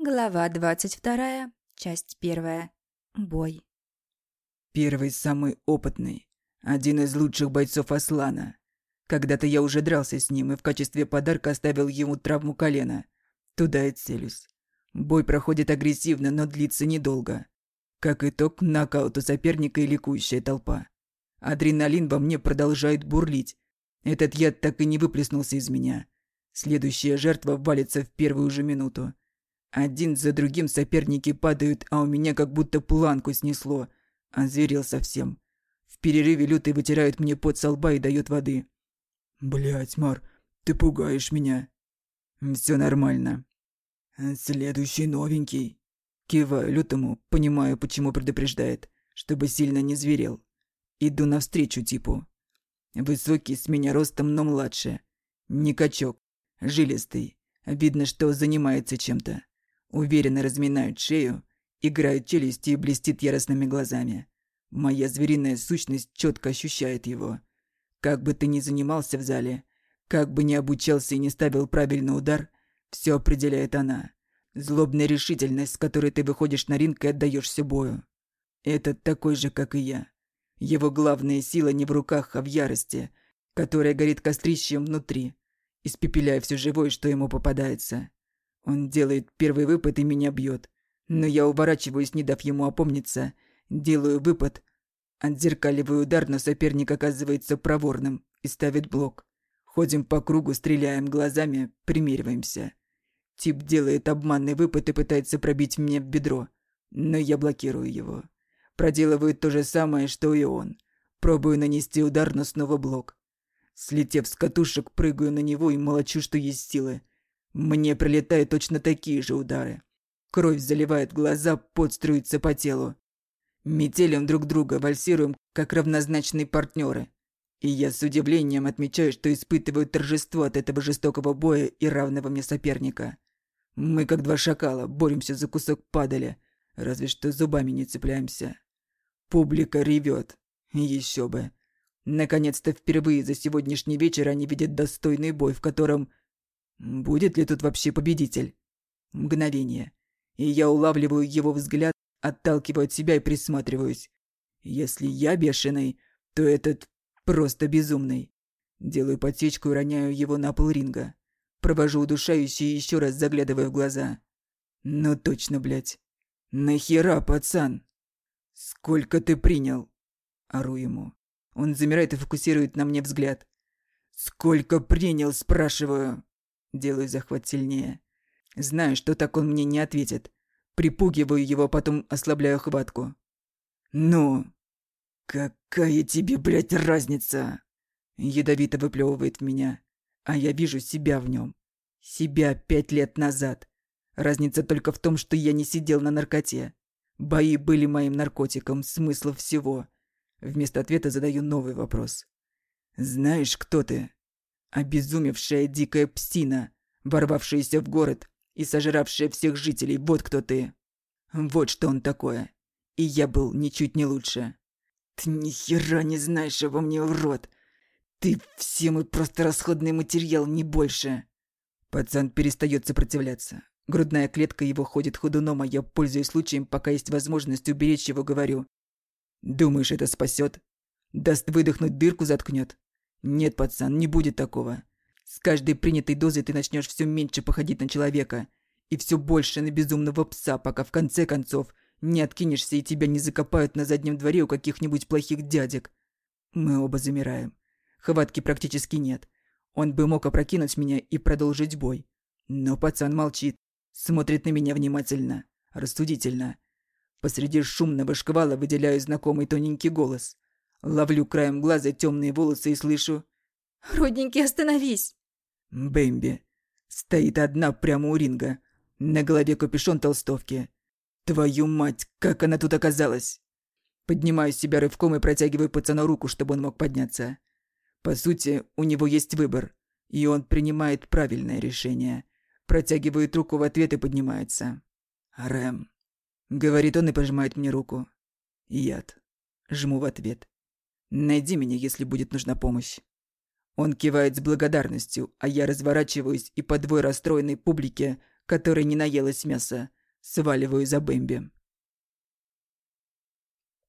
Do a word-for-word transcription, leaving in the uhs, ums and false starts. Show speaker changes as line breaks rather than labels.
Глава двадцать вторая, часть первая. Бой.
Первый самый опытный. Один из лучших бойцов Аслана. Когда-то я уже дрался с ним и в качестве подарка оставил ему травму колена. Туда и целюсь. Бой проходит агрессивно, но длится недолго. Как итог, нокаут у соперника и ликующая толпа. Адреналин во мне продолжает бурлить. Этот яд так и не выплеснулся из меня. Следующая жертва валится в первую же минуту. Один за другим соперники падают, а у меня как будто планку снесло. Озверел совсем. В перерыве лютый вытирает мне пот со лба и дает воды. «Блядь, Мар, ты пугаешь меня». «Все нормально». «Следующий новенький». Киваю лютому, понимаю, почему предупреждает, чтобы сильно не зверел. Иду навстречу типу. Высокий, с меня ростом, но младше. Не качок, жилистый. Видно, что занимается чем-то. Уверенно разминают шею, играет челюстью и блестит яростными глазами. Моя звериная сущность четко ощущает его. Как бы ты ни занимался в зале, как бы ни обучался и не ставил правильный удар, все определяет она. Злобная решительность, с которой ты выходишь на ринг и отдаешься бою. Этот такой же, как и я. Его главная сила не в руках, а в ярости, которая горит кострищем внутри, испепеляя все живое, что ему попадается. Он делает первый выпад и меня бьет. Но я уворачиваюсь, не дав ему опомниться. Делаю выпад. Отзеркаливаю удар, но соперник оказывается проворным и ставит блок. Ходим по кругу, стреляем глазами, примериваемся. Тип делает обманный выпад и пытается пробить мне в бедро. Но я блокирую его. Проделываю то же самое, что и он. Пробую нанести удар, но снова блок. Слетев с катушек, прыгаю на него и молочу, что есть силы. Мне прилетают точно такие же удары. Кровь заливает глаза, пот струится по телу. Метелим друг друга, вальсируем, как равнозначные партнеры. И я с удивлением отмечаю, что испытываю торжество от этого жестокого боя и равного мне соперника. Мы, как два шакала, боремся за кусок падали, разве что зубами не цепляемся. Публика ревет. Еще бы. Наконец-то впервые за сегодняшний вечер они видят достойный бой, в котором... Будет ли тут вообще победитель? Мгновение. И я улавливаю его взгляд, отталкиваю от себя и присматриваюсь. Если я бешеный, то этот просто безумный. Делаю подсечку и роняю его на пол ринга. Провожу удушающий еще раз, заглядывая в глаза. Ну точно, блядь. Нахера, пацан? Сколько ты принял? Ору ему. Он замирает и фокусирует на мне взгляд. Сколько принял, спрашиваю? Делаю захват сильнее. Знаю, что так он мне не ответит. Припугиваю его, потом ослабляю хватку. «Ну, какая тебе, блядь, разница?» Ядовито выплевывает в меня. А я вижу себя в нем. Себя пять лет назад. Разница только в том, что я не сидел на наркоте. Бои были моим наркотиком, смысл всего. Вместо ответа задаю новый вопрос. «Знаешь, кто ты?» Обезумевшая дикая псина, ворвавшаяся в город и сожравшая всех жителей, вот кто ты. Вот что он такое. И я был ничуть не лучше. Ты ни хера не знаешь обо мне, урод. Ты все мой просто расходный материал, не больше. Пацан перестает сопротивляться. Грудная клетка его ходит ходуном, а я, пользуясь случаем, пока есть возможность уберечь его, говорю. Думаешь, это спасет? Даст выдохнуть, дырку заткнет? Нет, пацан, не будет такого. С каждой принятой дозой ты начнешь все меньше походить на человека и все больше на безумного пса, пока в конце концов не откинешься и тебя не закопают на заднем дворе у каких-нибудь плохих дядек. Мы оба замираем. Хватки практически нет. Он бы мог опрокинуть меня и продолжить бой. Но пацан молчит, смотрит на меня внимательно, рассудительно. Посреди шумного шквала выделяю знакомый тоненький голос. Ловлю краем глаза темные волосы и слышу:
«Родненький, остановись!»
Бэмби. Стоит одна прямо у ринга. На голове капюшон толстовки. Твою мать, как она тут оказалась? Поднимаю себя рывком и протягиваю пацану руку, чтобы он мог подняться. По сути, у него есть выбор. И он принимает правильное решение. Протягивает руку в ответ и поднимается. «Рэм», — говорит он и пожимает мне руку. «Яд». Жму в ответ. «Найди меня, если будет нужна помощь». Он кивает с благодарностью, а я разворачиваюсь и по двое расстроенной публике, которой не наелась мяса, сваливаю за Бэмби.